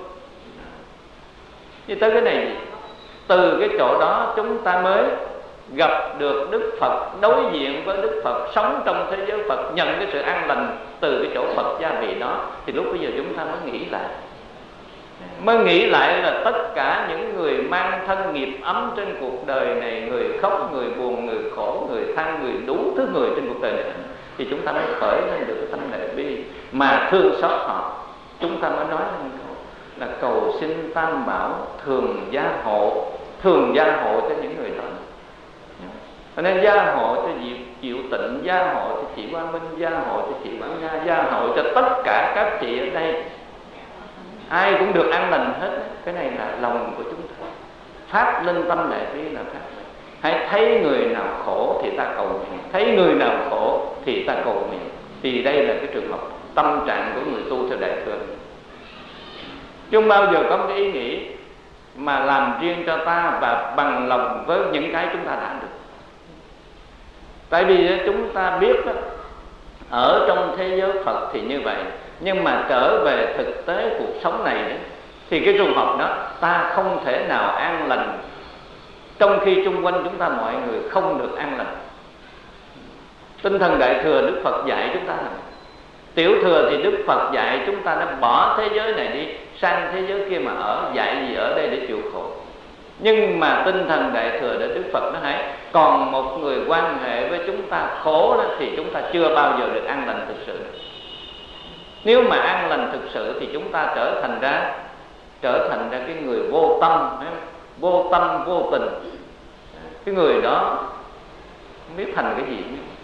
Như tới cái này, từ cái chỗ đó chúng ta mới gặp được Đức Phật, đối diện với Đức Phật, sống trong thế giới Phật, nhận cái sự an lành từ cái chỗ Phật gia vị đó. Thì lúc bây giờ chúng ta mới nghĩ lại, mới nghĩ lại là tất cả những người mang thân nghiệp ấm trên cuộc đời này, người khóc, người buồn, người khổ, người than, người đủ thứ người trên cuộc đời này, thì chúng ta mới khởi lên được tâm lệ bi mà thương xót họ. Chúng ta mới nói lên câu là cầu xin Tam Bảo thường gia hộ, thường gia hộ cho những người đó. Cho nên gia hộ cho Diệu Tịnh, gia hộ cho chị Hoa Minh, gia hộ cho chị Quảng Nga, gia hộ cho tất cả các chị ở đây, ai cũng được an lành hết. Cái này là lòng của chúng ta, phát lên tâm lệ bi là phát lên. Hãy thấy người nào khổ thì ta cầu nguyện, thấy người nào khổ thì ta cầu nguyện. Thì đây là cái trường hợp tâm trạng của người tu theo Đại Thừa. Chứ không bao giờ có một cái ý nghĩ mà làm riêng cho ta và bằng lòng với những cái chúng ta đã được. Tại vì chúng ta biết đó, ở trong thế giới Phật thì như vậy, nhưng mà trở về thực tế cuộc sống này đó, thì cái trường hợp đó ta không thể nào an lành, trong khi chung quanh chúng ta mọi người không được an lành. Tinh thần Đại Thừa Đức Phật dạy chúng ta là Tiểu Thừa thì Đức Phật dạy chúng ta đã bỏ thế giới này đi, sang thế giới kia mà ở, dạy gì ở đây để chịu khổ. Nhưng mà tinh thần Đại Thừa để Đức Phật nó hãy còn một người quan hệ với chúng ta khổ đó, thì chúng ta chưa bao giờ được an lành thực sự. Nếu mà an lành thực sự thì chúng ta trở thành ra trở thành ra cái người vô tâm, vô tâm vô tình. Cái người đó không biết thành cái gì.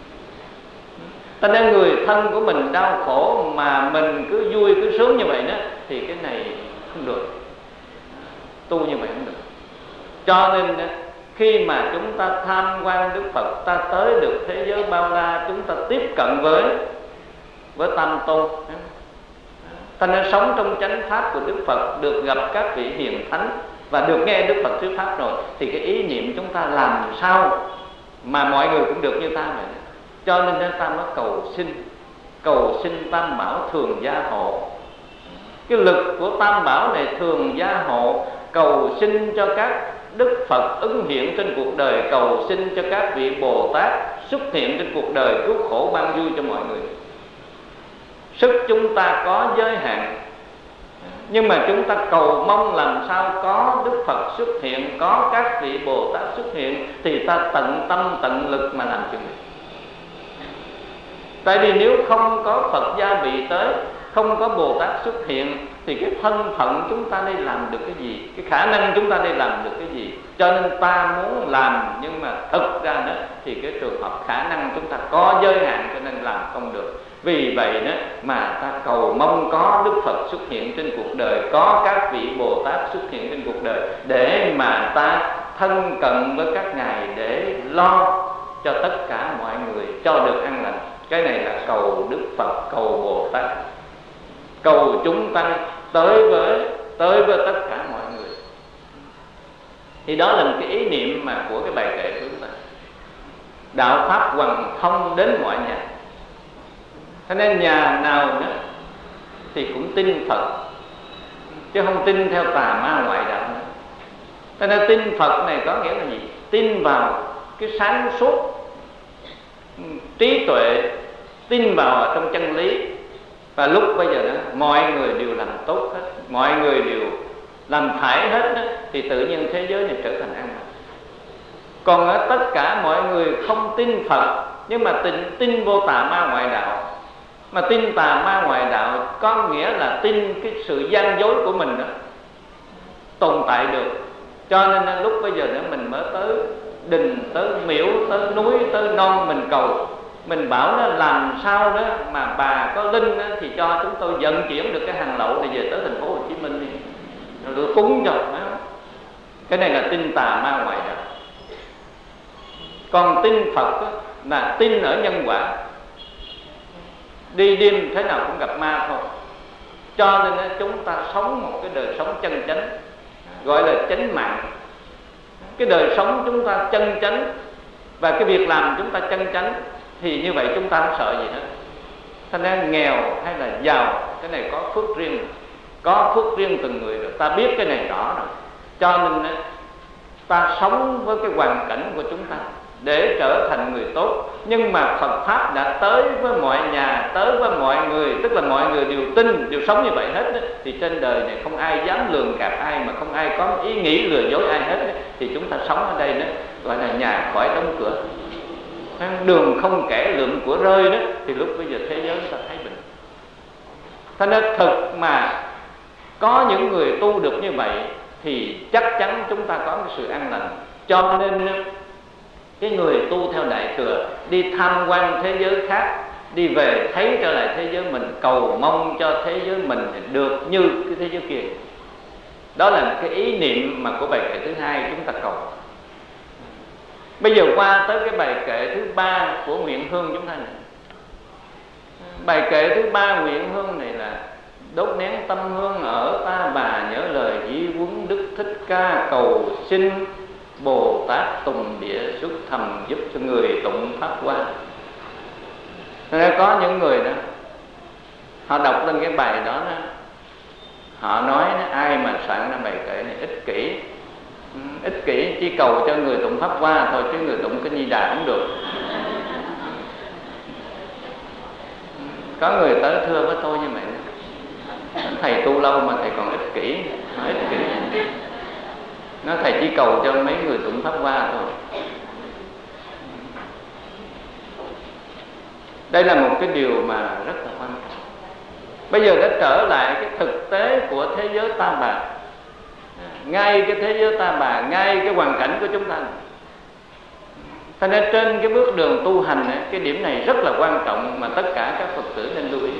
Cho nên người thân của mình đau khổ mà mình cứ vui cứ sướng như vậy đó, thì cái này không được, tu như vậy không được. Cho nên khi mà chúng ta tham quan Đức Phật, ta tới được thế giới bao la, chúng ta tiếp cận với với Tam Tôn, ta nên sống trong chánh pháp của Đức Phật, được gặp các vị hiền thánh và được nghe Đức Phật thuyết pháp rồi, thì cái ý niệm chúng ta làm sao mà mọi người cũng được như ta vậy. Cho nên ta mới cầu xin, cầu xin Tam Bảo thường gia hộ. Cái lực của Tam Bảo này thường gia hộ, cầu xin cho các Đức Phật ứng hiện trên cuộc đời, cầu xin cho các vị Bồ Tát xuất hiện trên cuộc đời, cứu khổ ban vui cho mọi người. Sức chúng ta có giới hạn, nhưng mà chúng ta cầu mong làm sao có Đức Phật xuất hiện, có các vị Bồ Tát xuất hiện, thì ta tận tâm tận lực mà làm chuyện này. Tại vì nếu không có Phật gia vị tới, không có Bồ Tát xuất hiện, thì cái thân phận chúng ta đây làm được cái gì, cái khả năng chúng ta đây làm được cái gì. Cho nên ta muốn làm, nhưng mà thực ra đó thì cái trường hợp khả năng chúng ta có giới hạn, cho nên làm không được. Vì vậy đó mà ta cầu mong có Đức Phật xuất hiện trên cuộc đời, có các vị Bồ Tát xuất hiện trên cuộc đời, để mà ta thân cận với các ngài, để lo cho tất cả mọi người cho được an lành. Cái này là cầu Đức Phật, cầu Bồ Tát, cầu chúng ta tới với tới với tất cả mọi người. Thì đó là một cái ý niệm mà của cái bài kệ của chúng ta. Đạo pháp hoằng thông đến mọi nhà. Cho nên nhà nào nữa thì cũng tin Phật, chứ không tin theo tà ma ngoại đạo nữa. Cho nên tin Phật này có nghĩa là gì? Tin vào cái sáng suốt, trí tuệ, tin vào trong chân lý. Và lúc bây giờ đó mọi người đều làm tốt hết, mọi người đều làm phải hết đó, thì tự nhiên thế giới này trở thành an lành. Còn ở tất cả mọi người không tin Phật, nhưng mà tin, tin vô tà ma ngoại đạo. Mà tin tà ma ngoại đạo có nghĩa là tin cái sự gian dối của mình đó tồn tại được. Cho nên lúc bây giờ nữa mình mới tới đình, tới miễu, tới núi, tới non mình cầu. Mình bảo nó làm sao đó mà bà có linh đó, thì cho chúng tôi vận chuyển được cái hàng lậu này về tới thành phố Hồ Chí Minh đi, rồi cúng cho. Cái này là tin tà ma ngoại đạo. Còn tin Phật đó, là tin ở nhân quả. Đi đêm thế nào cũng gặp ma thôi. Cho nên chúng ta sống một cái đời sống chân chánh, gọi là chánh mạng. Cái đời sống chúng ta chân chánh, và cái việc làm chúng ta chân chánh, thì như vậy chúng ta không sợ gì hết. Thành ra nghèo hay là giàu, cái này có phước riêng, có phước riêng từng người rồi. Ta biết cái này rõ rồi. Cho nên ta sống với cái hoàn cảnh của chúng ta để trở thành người tốt. Nhưng mà Phật Pháp đã tới với mọi nhà, tới với mọi người, tức là mọi người đều tin, đều sống như vậy hết đó. Thì trên đời này không ai dám lường gạt ai, mà không ai có ý nghĩ lừa dối ai hết đó. Thì chúng ta sống ở đây đó, gọi là nhà khỏi đóng cửa, đường không kẻ lượm của rơi đó. Thì lúc bây giờ thế giới ta thấy bình. Thế nên thực mà có những người tu được như vậy thì chắc chắn chúng ta có cái sự an lành. Cho nên cái người tu theo Đại Thừa đi tham quan thế giới khác, đi về thấy trở lại thế giới mình, cầu mong cho thế giới mình được như cái thế giới kia. Đó là cái ý niệm mà của bài kệ thứ hai chúng ta cầu. Bây giờ qua tới cái bài kệ thứ ba của Nguyện Hương chúng ta này. Bài kệ thứ ba Nguyện Hương này là: đốt nén tâm hương ở ta bà, nhớ lời di huấn Đức Thích Ca, cầu xin Bồ Tát tùng địa xuất thầm, giúp cho người tụng Pháp Hoa. Nên có những người đó, họ đọc lên cái bài đó, đó họ nói đó, ai mà soạn ra bài kệ này ích kỷ, ích kỷ chỉ cầu cho người tụng Pháp Hoa thôi, chứ người tụng cái Di Đà không được. Có người tới thưa với tôi như vậy: thầy tu lâu mà thầy còn ích kỷ. Nói ích kỷ, nó thầy chỉ cầu cho mấy người tụng Pháp Hoa thôi. Đây là một cái điều mà rất là quan trọng. Bây giờ đã trở lại cái thực tế của thế giới ta bà, ngay cái thế giới ta bà, ngay cái hoàn cảnh của chúng ta. Cho nên trên cái bước đường tu hành ấy, cái điểm này rất là quan trọng mà tất cả các Phật tử nên lưu ý.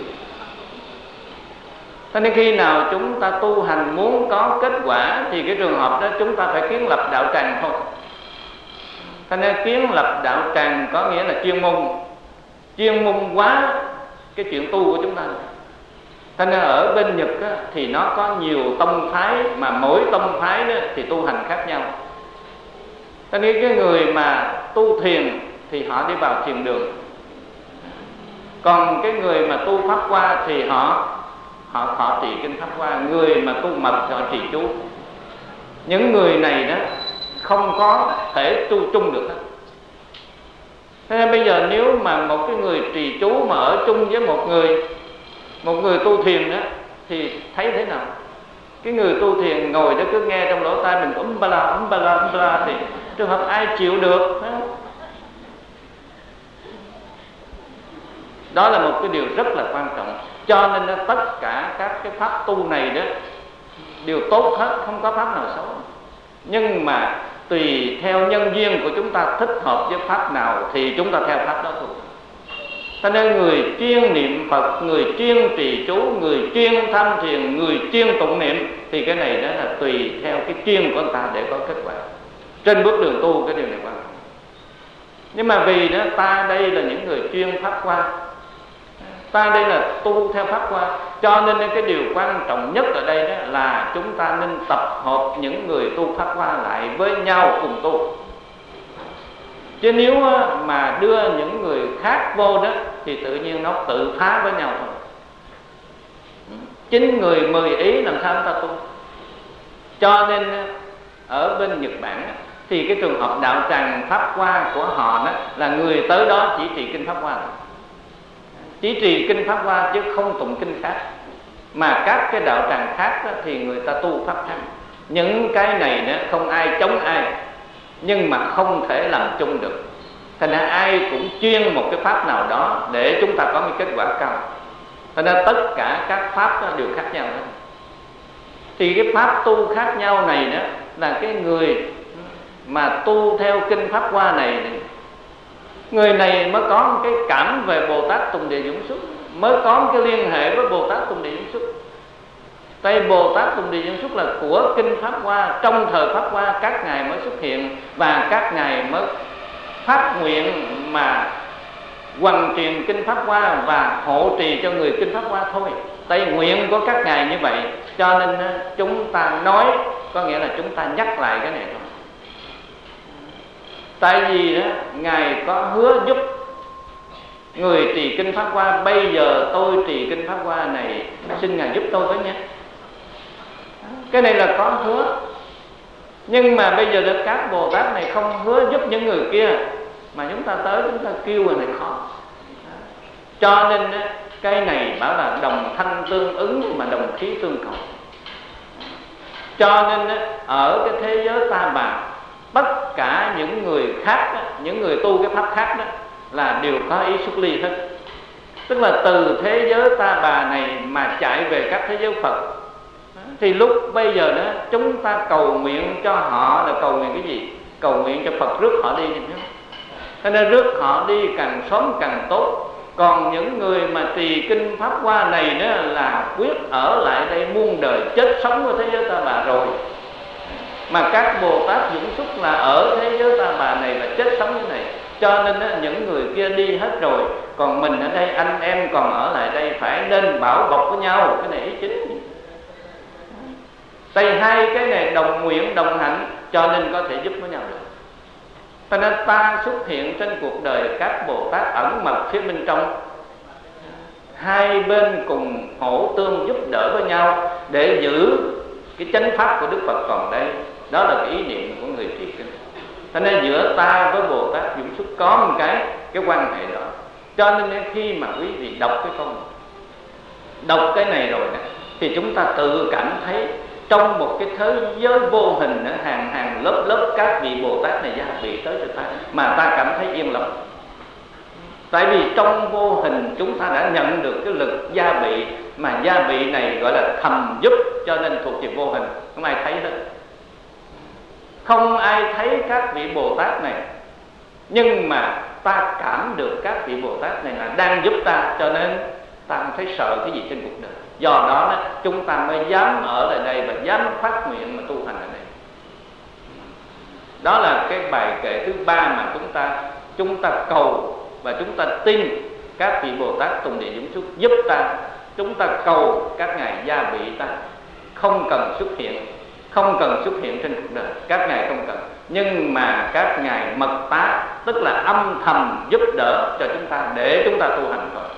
Cho nên khi nào chúng ta tu hành muốn có kết quả thì cái trường hợp đó chúng ta phải kiến lập đạo tràng thôi. Cho nên kiến lập đạo tràng có nghĩa là chuyên môn, chuyên môn hóa cái chuyện tu của chúng ta. Cho nên ở bên Nhật á, thì nó có nhiều tông phái, mà mỗi tông phái đó thì tu hành khác nhau. Cho nên cái người mà tu thiền thì họ đi vào thiền đường, còn cái người mà tu Pháp Hoa thì họ họ họ trì kinh Pháp Hoa. Người mà tu mật thì họ trì chú. Những người này đó không có thể tu chung được hết. Thế nên bây giờ nếu mà một cái người trì chú mà ở chung với một người một người tu thiền đó thì thấy thế nào? Cái người tu thiền ngồi đó cứ nghe trong lỗ tai mình um ba la um ba la um ba la thì trường hợp ai chịu được? Đó là một cái điều rất là quan trọng. Cho nên đó, tất cả các cái pháp tu này đó đều tốt hết, không có pháp nào xấu. Nhưng mà tùy theo nhân duyên của chúng ta thích hợp với pháp nào thì chúng ta theo pháp đó thôi. Cho nên người chuyên niệm Phật, người chuyên trì chú, người chuyên tham thiền, người chuyên tụng niệm thì cái này đó là tùy theo cái chuyên của người ta để có kết quả. Trên bước đường tu cái điều này quan trọng. Nhưng mà vì đó ta đây là những người chuyên Pháp Hoa, ta đây là tu theo Pháp Hoa, cho nên cái điều quan trọng nhất ở đây đó là chúng ta nên tập hợp những người tu Pháp Hoa lại với nhau cùng tu. Chứ nếu mà đưa những người khác vô đó thì tự nhiên nó tự phá với nhau thôi. Chín người mười ý làm sao chúng ta tu. Cho nên ở bên Nhật Bản thì cái trường hợp đạo tràng Pháp Hoa của họ đó là người tới đó chỉ trì kinh Pháp Hoa, chỉ trì kinh Pháp Hoa chứ không tụng kinh khác. Mà các cái đạo tràng khác đó, thì người ta tu pháp khác. Những cái này đó không ai chống ai, nhưng mà không thể làm chung được. Thành ra ai cũng chuyên một cái pháp nào đó để chúng ta có một kết quả cao. Thành ra tất cả các pháp đó đều khác nhau đó. Thì cái pháp tu khác nhau này đó là cái người mà tu theo kinh Pháp Hoa này, người này mới có một cái cảm về Bồ Tát Tùng Địa Dũng Xuất, mới có một cái liên hệ với Bồ Tát Tùng Địa Dũng Xuất. Tây Bồ Tát Tùng Địa Dẫn Xuất là của kinh Pháp Hoa, trong thời Pháp Hoa các ngài mới xuất hiện và các ngài mới phát nguyện mà hoằng truyền kinh Pháp Hoa và hộ trì cho người kinh Pháp Hoa thôi. Tây nguyện của các ngài như vậy, cho nên chúng ta nói có nghĩa là chúng ta nhắc lại cái này thôi. Tại vì đó ngài có hứa giúp người trì kinh Pháp Hoa, bây giờ tôi trì kinh Pháp Hoa này, xin ngài giúp tôi với nhé. Cái này là có hứa. Nhưng mà bây giờ đó các Bồ Tát này không hứa giúp những người kia, mà chúng ta tới chúng ta kêu rồi này khó. Cho nên cái này bảo là đồng thanh tương ứng mà đồng khí tương cầu. Cho nên ở cái thế giới Ta Bà, tất cả những người khác, những người tu cái pháp khác đó là đều có ý xuất ly hết. Tức là từ thế giới Ta Bà này mà chạy về các thế giới Phật. Thì lúc bây giờ đó chúng ta cầu nguyện cho họ là cầu nguyện cái gì? Cầu nguyện cho Phật rước họ đi. Cho nên rước họ đi càng sớm càng tốt. Còn những người mà trì kinh Pháp Hoa này đó là quyết ở lại đây muôn đời, chết sống ở thế giới Ta Bà rồi. Mà các Bồ Tát Dũng Xuất là ở thế giới Ta Bà này là chết sống như này. Cho nên đó, những người kia đi hết rồi, còn mình ở đây, anh em còn ở lại đây, phải nên bảo bọc với nhau. Cái này ý chính. Đây hai cái này đồng nguyện đồng hạnh, cho nên có thể giúp với nhau được. Cho nên ta xuất hiện trên cuộc đời các Bồ Tát ẩn mật phía bên trong, hai bên cùng hỗ tương giúp đỡ với nhau để giữ cái chánh pháp của Đức Phật còn đây. Đó là cái ý niệm của người trì kinh. Cho nên giữa ta với Bồ Tát Dũng Xuất có một cái cái quan hệ đó. Cho nên khi mà quý vị đọc cái câu này, đọc cái này rồi đó, thì chúng ta tự cảm thấy trong một cái thế giới vô hình, hàng hàng lớp lớp các vị Bồ Tát này gia vị tới cho ta, mà ta cảm thấy yên lòng. Tại vì trong vô hình chúng ta đã nhận được cái lực gia vị, mà gia vị này gọi là thầm giúp, cho nên thuộc về vô hình, không ai thấy hết. Không ai thấy các vị Bồ Tát này, nhưng mà ta cảm được các vị Bồ Tát này là đang giúp ta, cho nên ta không thấy sợ cái gì trên cuộc đời. Do đó, đó chúng ta mới dám ở lại đây và dám phát nguyện mà tu hành ở đây. Đó là cái bài kệ thứ ba mà chúng ta chúng ta cầu và chúng ta tin các vị Bồ Tát Tùng Địa Dũng Xuất giúp ta. Chúng ta cầu các ngài gia vị ta, không cần xuất hiện, không cần xuất hiện trên cuộc đời, các ngài không cần, nhưng mà các ngài mật tá, tức là âm thầm giúp đỡ cho chúng ta để chúng ta tu hành thôi,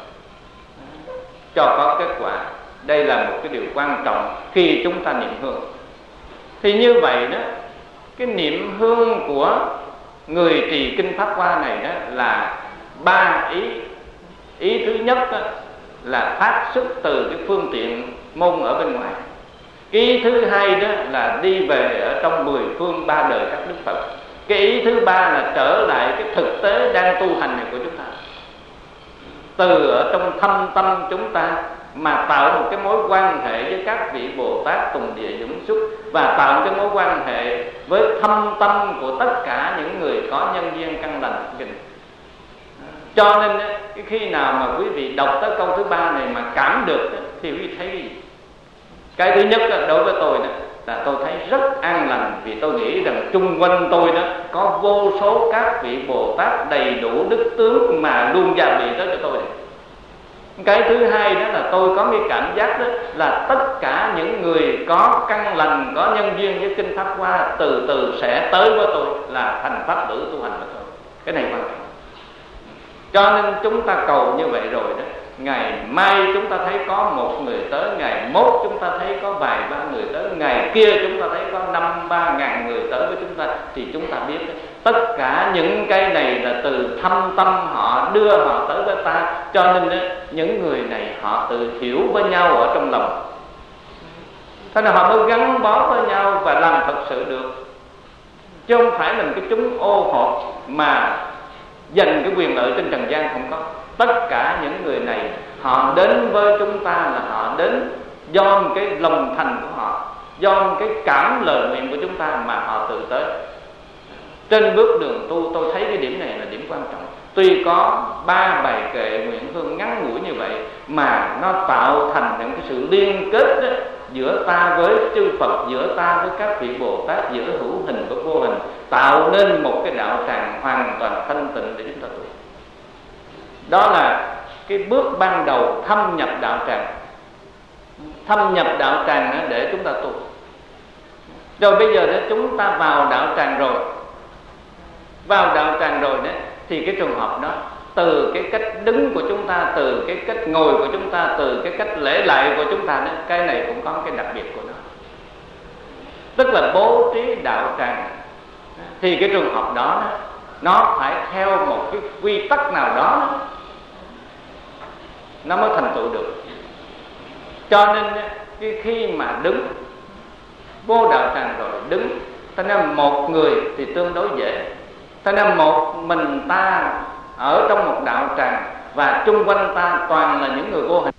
cho có kết quả. Đây là một cái điều quan trọng khi chúng ta niệm hương. Thì như vậy đó, cái niệm hương của người trì kinh Pháp Hoa này đó là ba ý. Ý thứ nhất đó là phát xuất từ cái phương tiện môn ở bên ngoài. Cái ý thứ hai đó là đi về ở trong mười phương ba đời các Đức Phật. Cái ý thứ ba là trở lại cái thực tế đang tu hành này của chúng ta, từ ở trong thâm tâm chúng ta mà tạo một cái mối quan hệ với các vị Bồ Tát Tùng Địa Dũng Xuất, và tạo một cái mối quan hệ với thâm tâm của tất cả những người có nhân duyên căn lành kinh. Cho nên cái khi nào mà quý vị đọc tới câu thứ ba này mà cảm được thì quý vị thấy cái gì? Cái thứ nhất đối với tôi đó là tôi thấy rất an lành, vì tôi nghĩ rằng chung quanh tôi đó có vô số các vị Bồ Tát đầy đủ đức tướng mà luôn gia vị tới cho tôi. Cái thứ hai đó là tôi có cái cảm giác đó là tất cả những người có căn lành, có nhân duyên với kinh Pháp Hoa từ từ sẽ tới với tôi, là thành pháp tử tu hành với tôi. Cái này quan trọng. Cho nên chúng ta cầu như vậy rồi đó, ngày mai chúng ta thấy có một người tới, ngày mốt chúng ta thấy có vài ba người tới, ngày kia chúng ta thấy có năm ba ngàn người tới với chúng ta, thì chúng ta biết đó, tất cả những cái này là từ thâm tâm họ đưa họ tới với ta. Cho nên đó, những người này họ tự hiểu với nhau ở trong lòng, thế nên họ mới gắn bó với nhau và làm thật sự được, chứ không phải là cái chúng ô hột mà giành cái quyền lợi trên trần gian. Không có. Tất cả những người này họ đến với chúng ta là họ đến do một cái lòng thành của họ, do một cái cảm lời nguyện của chúng ta mà họ tự tới. Trên bước đường tu tôi thấy cái điểm này là điểm quan trọng. tuy có ba bài kệ nguyện hương ngắn ngủi như vậy mà nó tạo thành những cái sự liên kết đó, giữa ta với chư Phật, giữa ta với các vị Bồ Tát, giữa hữu hình và vô hình, tạo nên một cái đạo tràng hoàn toàn thanh tịnh để chúng ta tu. Đó là cái bước ban đầu thâm nhập đạo tràng. Thâm nhập đạo tràng để chúng ta tu. Rồi bây giờ đó chúng ta vào đạo tràng rồi, vào đạo tràng rồi đấy, thì cái trường hợp đó, từ cái cách đứng của chúng ta, từ cái cách ngồi của chúng ta, từ cái cách lễ lại của chúng ta đó, cái này cũng có cái đặc biệt của nó. Tức là bố trí đạo tràng thì cái trường hợp đó nó phải theo một cái quy tắc nào đó nó mới thành tựu được. Cho nên cái khi mà đứng vô đạo tràng rồi đứng, cho nên một người thì tương đối dễ. Cho nên một mình ta ở trong một đạo tràng và chung quanh ta toàn là những người vô hình,